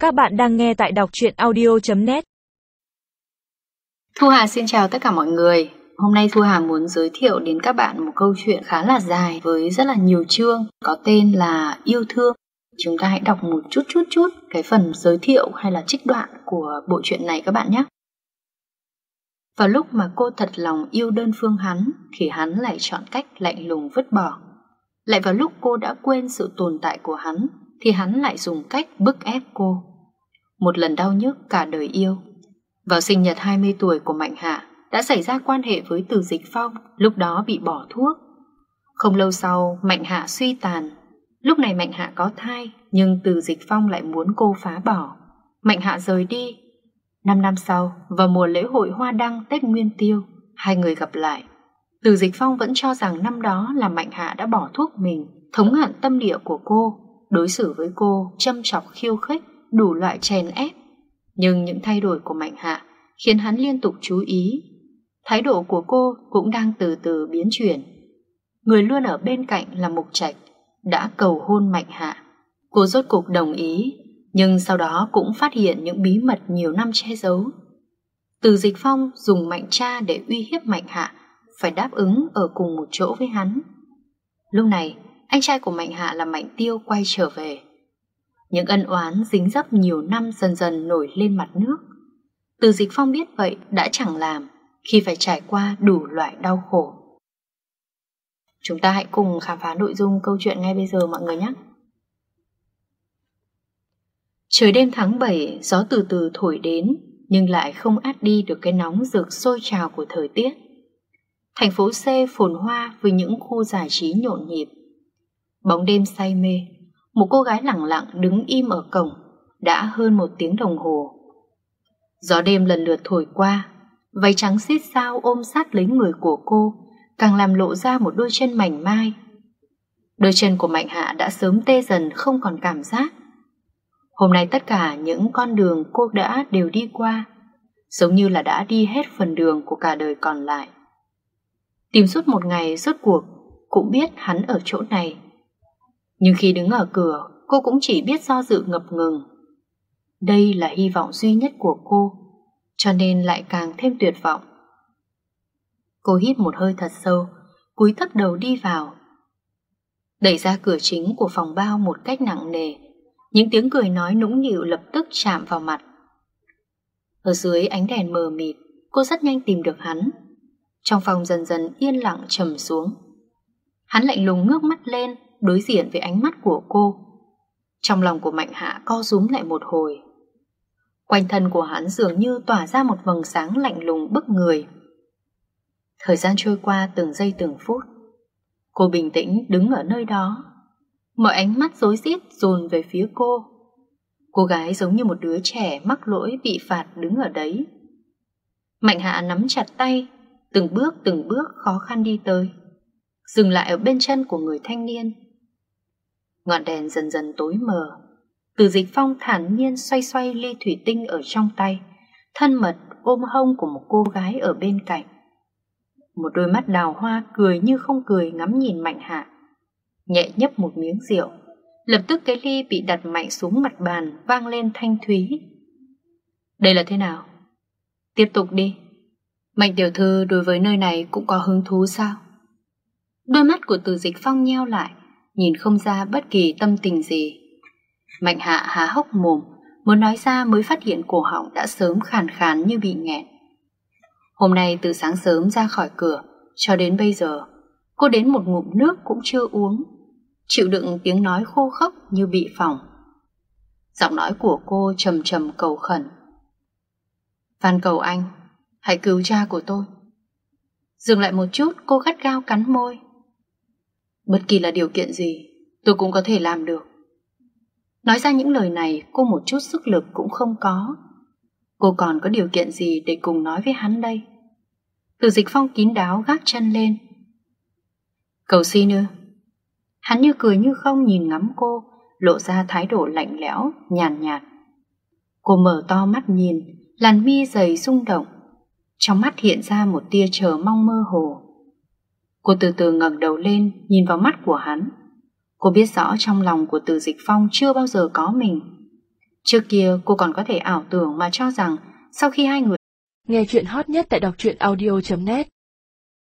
Các bạn đang nghe tại đọc truyện audio.net. Thu Hà xin chào tất cả mọi người. Hôm nay Thu Hà muốn giới thiệu đến các bạn một câu chuyện khá là dài với rất là nhiều chương, có tên là Yêu Thương. Chúng ta hãy đọc một chút cái phần giới thiệu hay là trích đoạn của bộ truyện này các bạn nhé. Vào lúc mà cô thật lòng yêu đơn phương hắn thì hắn lại chọn cách lạnh lùng vứt bỏ. Lại vào lúc cô đã quên sự tồn tại của hắn thì hắn lại dùng cách bức ép cô. Một lần đau nhức cả đời yêu. Vào sinh nhật 20 tuổi của Mạnh Hạ đã xảy ra quan hệ với Từ Dịch Phong, lúc đó bị bỏ thuốc. Không lâu sau Mạnh Hạ suy tàn. Lúc này Mạnh Hạ có thai, nhưng Từ Dịch Phong lại muốn cô phá bỏ. Mạnh Hạ rời đi. 5 năm sau, vào mùa lễ hội Hoa Đăng Tết Nguyên Tiêu, hai người gặp lại. Từ Dịch Phong vẫn cho rằng năm đó là Mạnh Hạ đã bỏ thuốc mình, thống hận tâm địa của cô, đối xử với cô châm chọc khiêu khích, đủ loại chèn ép. Nhưng những thay đổi của Mạnh Hạ khiến hắn liên tục chú ý. Thái độ của cô cũng đang từ từ biến chuyển. Người luôn ở bên cạnh là Mục Trạch đã cầu hôn Mạnh Hạ. Cô rốt cục đồng ý, nhưng sau đó cũng phát hiện những bí mật nhiều năm che giấu. Từ Dịch Phong dùng Mạnh Cha để uy hiếp Mạnh Hạ phải đáp ứng ở cùng một chỗ với hắn. Lúc này, anh trai của Mạnh Hạ là Mạnh Tiêu quay trở về. Những ân oán dính dấp nhiều năm dần dần nổi lên mặt nước. Từ Dịch Phong biết vậy đã chẳng làm khi phải trải qua đủ loại đau khổ. Chúng ta hãy cùng khám phá nội dung câu chuyện ngay bây giờ mọi người nhé. Trời đêm tháng 7, gió từ từ thổi đến, nhưng lại không át đi được cái nóng rực sôi trào của thời tiết. Thành phố C phồn hoa với những khu giải trí nhộn nhịp. Bóng đêm say mê, một cô gái lẳng lặng đứng im ở cổng đã hơn 1 tiếng đồng hồ. Gió đêm lần lượt thổi qua, váy trắng xít sao ôm sát lấy người của cô, càng làm lộ ra một đôi chân mảnh mai. Đôi chân của Mạnh Hạ đã sớm tê dần không còn cảm giác. Hôm nay tất cả những con đường cô đã đều đi qua, giống như là đã đi hết phần đường của cả đời còn lại. Tìm suốt một ngày rốt cuộc cũng biết hắn ở chỗ này. Nhưng khi đứng ở cửa, cô cũng chỉ biết do dự ngập ngừng. Đây là hy vọng duy nhất của cô, cho nên lại càng thêm tuyệt vọng. Cô hít một hơi thật sâu, cúi thấp đầu đi vào. Đẩy ra cửa chính của phòng bao một cách nặng nề, những tiếng cười nói nũng nịu lập tức chạm vào mặt. Ở dưới ánh đèn mờ mịt, cô rất nhanh tìm được hắn. Trong phòng dần dần yên lặng trầm xuống. Hắn lạnh lùng ngước mắt lên, đối diện với ánh mắt của cô. Trong lòng của Mạnh Hạ co rúm lại một hồi. Quanh thân của hắn dường như tỏa ra một vầng sáng lạnh lùng bức người. Thời gian trôi qua từng giây từng phút. Cô bình tĩnh đứng ở nơi đó. Mọi ánh mắt rối rít dồn về phía cô. Cô gái giống như một đứa trẻ mắc lỗi bị phạt đứng ở đấy. Mạnh Hạ nắm chặt tay, từng bước khó khăn đi tới, dừng lại ở bên chân của người thanh niên. Ngọn đèn dần dần tối mờ. Từ Dịch Phong thản nhiên xoay xoay ly thủy tinh ở trong tay, thân mật ôm hông của một cô gái ở bên cạnh. Một đôi mắt đào hoa cười như không cười ngắm nhìn Mạnh Hạ. Nhẹ nhấp một miếng rượu, lập tức cái ly bị đặt mạnh xuống mặt bàn, vang lên thanh thúy. Đây là thế nào? Tiếp tục đi. Mạnh tiểu thư đối với nơi này cũng có hứng thú sao? Đôi mắt của Từ Dịch Phong nheo lại, nhìn không ra bất kỳ tâm tình gì. Mạnh Hạ há hốc mồm, muốn nói ra mới phát hiện cổ họng đã sớm khàn khàn như bị nghẹn. Hôm nay từ sáng sớm ra khỏi cửa cho đến bây giờ, cô đến một ngụm nước cũng chưa uống, chịu đựng tiếng nói khô khốc như bị phỏng. Giọng nói của cô trầm trầm cầu khẩn. Van cầu anh, hãy cứu cha của tôi. Dừng lại một chút, cô gắt gao cắn môi. Bất kỳ là điều kiện gì, tôi cũng có thể làm được. Nói ra những lời này, cô một chút sức lực cũng không có. Cô còn có điều kiện gì để cùng nói với hắn đây? Từ Dịch Phong kín đáo gác chân lên. Cầu xin ư? Hắn như cười như không nhìn ngắm cô, lộ ra thái độ lạnh lẽo, nhàn nhạt. Cô mở to mắt nhìn, làn mi dày rung động. Trong mắt hiện ra một tia chờ mong mơ hồ. Cô từ từ ngẩng đầu lên, nhìn vào mắt của hắn. Cô biết rõ trong lòng của Từ Dịch Phong chưa bao giờ có mình. Trước kia cô còn có thể ảo tưởng mà cho rằng sau khi hai người nghe chuyện hot nhất tại đọc truyện audio.net